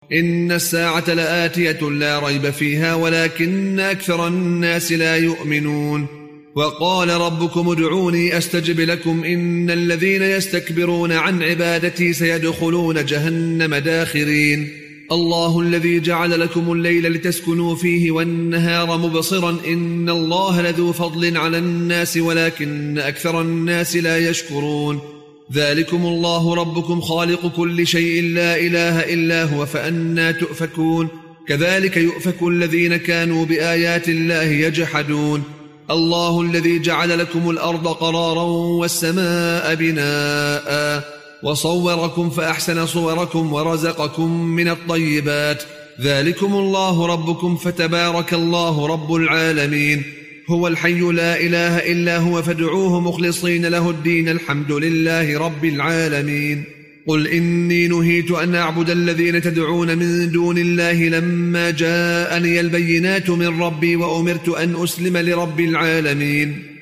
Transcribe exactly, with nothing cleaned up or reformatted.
إن الساعة لآتية لا ريب فيها ولكن أكثر الناس لا يؤمنون. وقال ربكم ادعوني أستجب لكم إن الذين يستكبرون عن عبادتي سيدخلون جهنم داخرين. الله الذي جعل لكم الليل لتسكنوا فيه والنهار مبصرا إن الله لذو فضل على الناس ولكن أكثر الناس لا يشكرون. ذلكم الله ربكم خالق كل شيء لا إله إلا هو فأنى تؤفكون. كذلك يؤفك الذين كانوا بآيات الله يجحدون. الله الذي جعل لكم الأرض قرارا والسماء بناء وصوركم فأحسن صوركم ورزقكم من الطيبات. ذلكم الله ربكم فتبارك الله رب العالمين. هو الحي لا إله إلا هو فادعوه مخلصين له الدين الحمد لله رب العالمين. قل إني نهيت أن أعبد الذين تدعون من دون الله لما جاءني البينات من ربي وأمرت أن أسلم لرب العالمين.